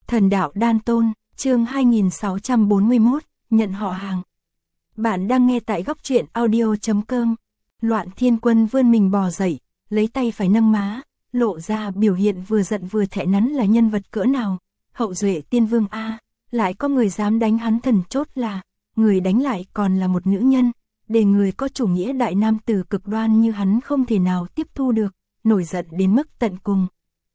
Thần đạo đan tôn, chương 2641, nhận họ hàng. Bạn đang nghe tại góc truyện audio.com. Loạn Thiên Quân vươn mình bò dậy, lấy tay phải nâng má, lộ ra biểu hiện vừa giận vừa thẹn nắn là nhân vật cỡ nào. Hậu duệ tiên vương A, lại có người dám đánh hắn thần chốt là, người đánh lại còn là một nữ nhân, để người có chủ nghĩa đại nam tử cực đoan như hắn không thể nào tiếp thu được, nổi giận đến mức tận cùng.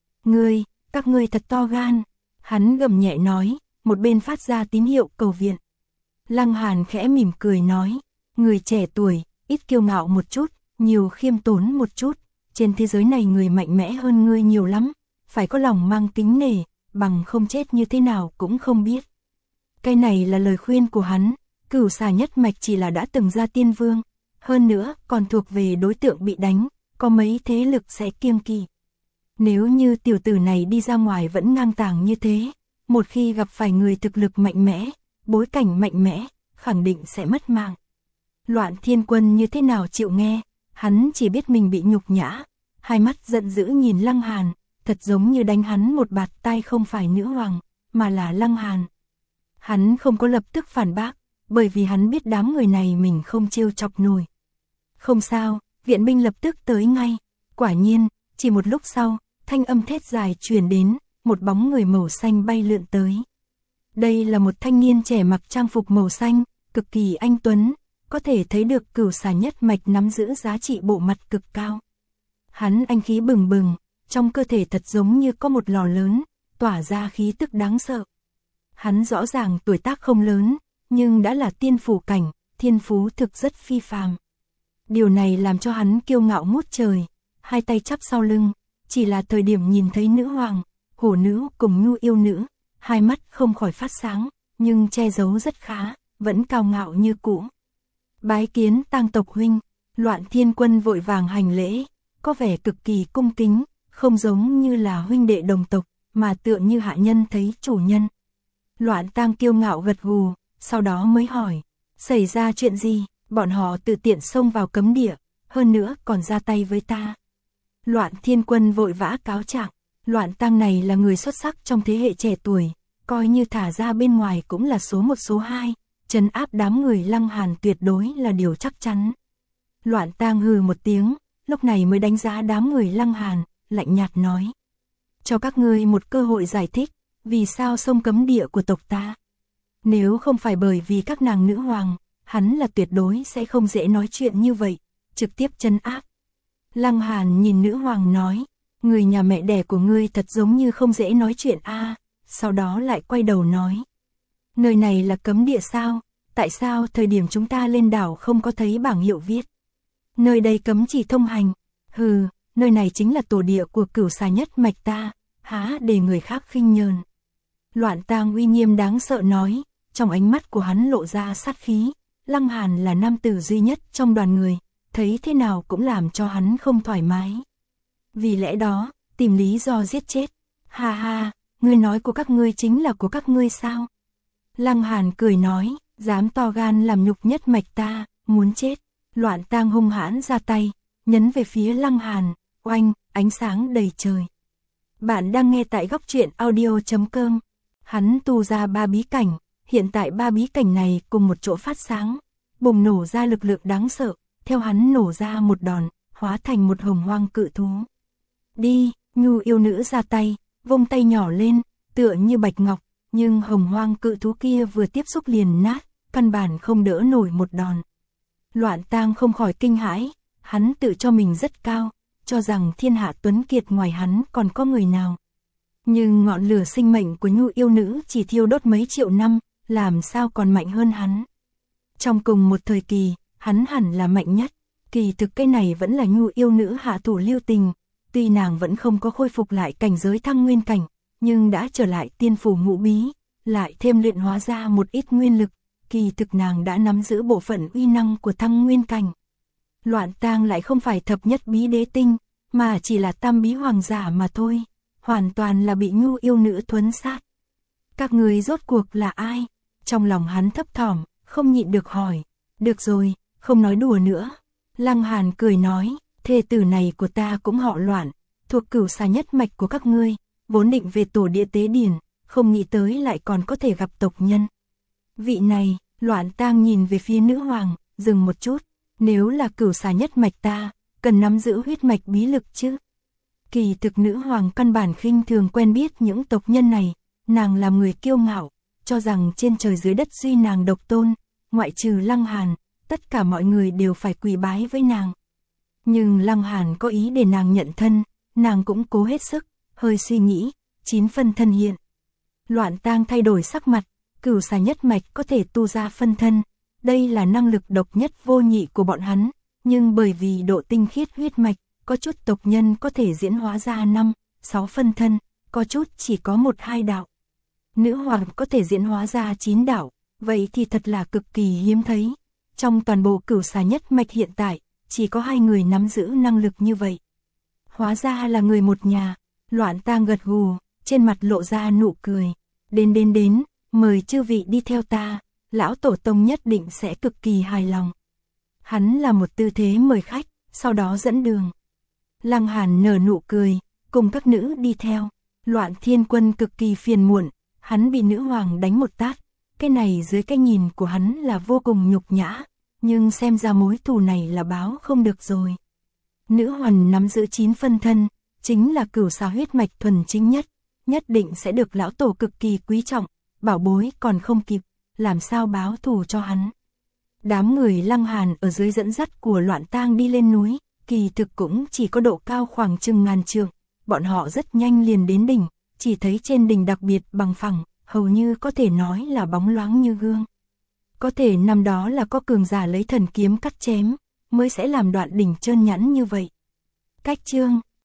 Các ngươi thật to gan, hắn gầm nhẹ nói, một bên phát ra tín hiệu cầu viện. Lăng Hàn khẽ mỉm cười nói, người trẻ tuổi, ít kiêu ngạo một chút, nhiều khiêm tốn một chút, trên thế giới này người mạnh mẽ hơn ngươi nhiều lắm, phải có lòng mang kính nể, bằng không chết như thế nào cũng không biết. Cái này là lời khuyên của hắn, Cửu Xà nhất mạch chỉ là đã từng ra tiên vương, hơn nữa còn thuộc về đối tượng bị đánh, có mấy thế lực sẽ kiêng kỵ. Nếu như tiểu tử này đi ra ngoài vẫn ngang tàng như thế, một khi gặp phải người thực lực mạnh mẽ, bối cảnh mạnh mẽ, khẳng định sẽ mất mạng. Loạn Thiên Quân như thế nào chịu nghe, hắn chỉ biết mình bị nhục nhã, hai mắt giận dữ nhìn Lăng Hàn, thật giống như đánh hắn một bạt tai không phải nữ hoàng, mà là Lăng Hàn. Hắn không có lập tức phản bác, bởi vì hắn biết đám người này mình không trêu chọc nổi. Không sao, viện binh lập tức tới ngay. Quả nhiên, chỉ một lúc sau, thanh âm thét dài truyền đến, một bóng người màu xanh bay lượn tới. Đây là một thanh niên trẻ mặc trang phục màu xanh, cực kỳ anh tuấn, có thể thấy được Cửu Xà nhất mạch nắm giữ giá trị bộ mặt cực cao. Hắn anh khí bừng bừng, trong cơ thể thật giống như có một lò lớn, tỏa ra khí tức đáng sợ. Hắn rõ ràng tuổi tác không lớn, nhưng đã là tiên phủ cảnh, thiên phú thực rất phi phàm. Điều này làm cho hắn kiêu ngạo ngút trời, hai tay chắp sau lưng, chỉ là thời điểm nhìn thấy nữ hoàng, hổ nữ cùng Nhu yêu nữ, hai mắt không khỏi phát sáng, nhưng che giấu rất khá, vẫn cao ngạo như cũ. Bái kiến Tang tộc huynh, Loạn Thiên Quân vội vàng hành lễ, có vẻ cực kỳ cung kính, không giống như là huynh đệ đồng tộc, mà tựa như hạ nhân thấy chủ nhân. Loạn Tang kiêu ngạo gật gù, sau đó mới hỏi, xảy ra chuyện gì, bọn họ tự tiện xông vào cấm địa, hơn nữa còn ra tay với ta. Loạn Thiên Quân vội vã cáo trạng, Loạn Tang này là người xuất sắc trong thế hệ trẻ tuổi, coi như thả ra bên ngoài cũng là số 1 số 2, trấn áp đám người Lăng Hàn tuyệt đối là điều chắc chắn. Loạn Tang hừ một tiếng, lúc này mới đánh giá đám người Lăng Hàn, lạnh nhạt nói, cho các ngươi một cơ hội giải thích, vì sao xông cấm địa của tộc ta. Nếu không phải bởi vì các nàng nữ hoàng, hắn là tuyệt đối sẽ không dễ nói chuyện như vậy, trực tiếp trấn áp. Lăng Hàn nhìn nữ hoàng nói, người nhà mẹ đẻ của ngươi thật giống như không dễ nói chuyện a. Sau đó lại quay đầu nói, nơi này là cấm địa sao, tại sao thời điểm chúng ta lên đảo không có thấy bảng hiệu viết. Nơi đây cấm chỉ thông hành, hừ, nơi này chính là tổ địa của Cửu Xà nhất mạch ta, há để người khác khinh nhờn. Loạn Tang uy nghiêm đáng sợ nói, trong ánh mắt của hắn lộ ra sát khí, Lăng Hàn là nam tử duy nhất trong đoàn người, thấy thế nào cũng làm cho hắn không thoải mái. Vì lẽ đó, tìm lý do giết chết. Ha ha, ngươi nói của các ngươi chính là của các ngươi sao? Lăng Hàn cười nói, dám to gan làm nhục nhất mạch ta, muốn chết. Loạn Tang hung hãn ra tay, nhấn về phía Lăng Hàn, oanh, ánh sáng đầy trời. Bạn đang nghe tại góc truyện audio.com. Hắn tu ra 3 bí cảnh, hiện tại 3 bí cảnh này cùng một chỗ phát sáng, bùng nổ ra lực lượng đáng sợ, theo hắn nổ ra một đòn, hóa thành một hồng hoang cự thú. Đi, Nhu yêu nữ ra tay, vung tay nhỏ lên, tựa như bạch ngọc, nhưng hồng hoang cự thú kia vừa tiếp xúc liền nát, căn bản không đỡ nổi một đòn. Loạn Tang không khỏi kinh hãi, hắn tự cho mình rất cao, cho rằng thiên hạ tuấn kiệt ngoài hắn còn có người nào. Nhưng ngọn lửa sinh mệnh của Nhu yêu nữ chỉ thiêu đốt mấy triệu năm, làm sao còn mạnh hơn hắn. Trong cùng một thời kỳ, hắn hẳn là mạnh nhất, kỳ thực cái này vẫn là Nhu yêu nữ hạ thủ lưu tình, tuy nàng vẫn không có khôi phục lại cảnh giới thăng nguyên cảnh, nhưng đã trở lại tiên phủ ngũ bí, lại thêm luyện hóa ra một ít nguyên lực, kỳ thực nàng đã nắm giữ bộ phận uy năng của thăng nguyên cảnh. Loạn Tang lại không phải thập nhất bí đế tinh, mà chỉ là tam bí hoàng giả mà thôi, hoàn toàn là bị Nhu yêu nữ thuấn sát. Các người rốt cuộc là ai? Trong lòng hắn thấp thỏm, không nhịn được hỏi. Được rồi, không nói đùa nữa. Lăng Hàn cười nói, thê tử này của ta cũng họ Loạn, thuộc Cửu Xà nhất mạch của các ngươi, vốn định về tổ địa tế điển, không nghĩ tới lại còn có thể gặp tộc nhân. Vị này, Loạn Tang nhìn về phía nữ hoàng, dừng một chút, nếu là cửu xà nhất mạch ta, cần nắm giữ huyết mạch bí lực chứ. Kỳ thực nữ hoàng căn bản khinh thường quen biết những tộc nhân này, nàng làm người kiêu ngạo, cho rằng trên trời dưới đất duy nàng độc tôn, ngoại trừ Lăng Hàn, tất cả mọi người đều phải quỳ bái với nàng. Nhưng Lăng Hàn có ý để nàng nhận thân, nàng cũng cố hết sức, hơi suy nghĩ, 9 phân thân hiện. Loạn Tang thay đổi sắc mặt, cửu xà nhất mạch có thể tu ra phân thân, đây là năng lực độc nhất vô nhị của bọn hắn, nhưng bởi vì độ tinh khiết huyết mạch, có chút tộc nhân có thể diễn hóa ra 5, 6 phân thân, có chút chỉ có 1-2 đạo. Nữ hoàng có thể diễn hóa ra 9 đạo, vậy thì thật là cực kỳ hiếm thấy. Trong toàn bộ cửu xà nhất mạch hiện tại, chỉ có 2 người nắm giữ năng lực như vậy. Hóa ra là người một nhà, Loạn Tang gật gù, trên mặt lộ ra nụ cười. Đến, mời chư vị đi theo ta, lão tổ tông nhất định sẽ cực kỳ hài lòng. Hắn là một tư thế mời khách, sau đó dẫn đường. Lăng Hàn nở nụ cười, cùng các nữ đi theo. Loạn Thiên Quân cực kỳ phiền muộn, hắn bị nữ hoàng đánh một tát. Cái này dưới cái nhìn của hắn là vô cùng nhục nhã, nhưng xem ra mối thù này là báo không được rồi. Nữ hoàng nắm giữ 9 phân thân, chính là cửu xà huyết mạch thuần chính nhất định sẽ được lão tổ cực kỳ quý trọng, bảo bối còn không kịp, làm sao báo thù cho hắn. Đám người Lăng Hàn ở dưới dẫn dắt của Loạn Tang đi lên núi, kỳ thực cũng chỉ có độ cao khoảng chừng ngàn trượng, bọn họ rất nhanh liền đến đỉnh, chỉ thấy trên đỉnh đặc biệt bằng phẳng, hầu như có thể nói là bóng loáng như gương. Có thể năm đó là có cường giả lấy thần kiếm cắt chém, mới sẽ làm đoạn đỉnh trơn nhẵn như vậy. Cách chương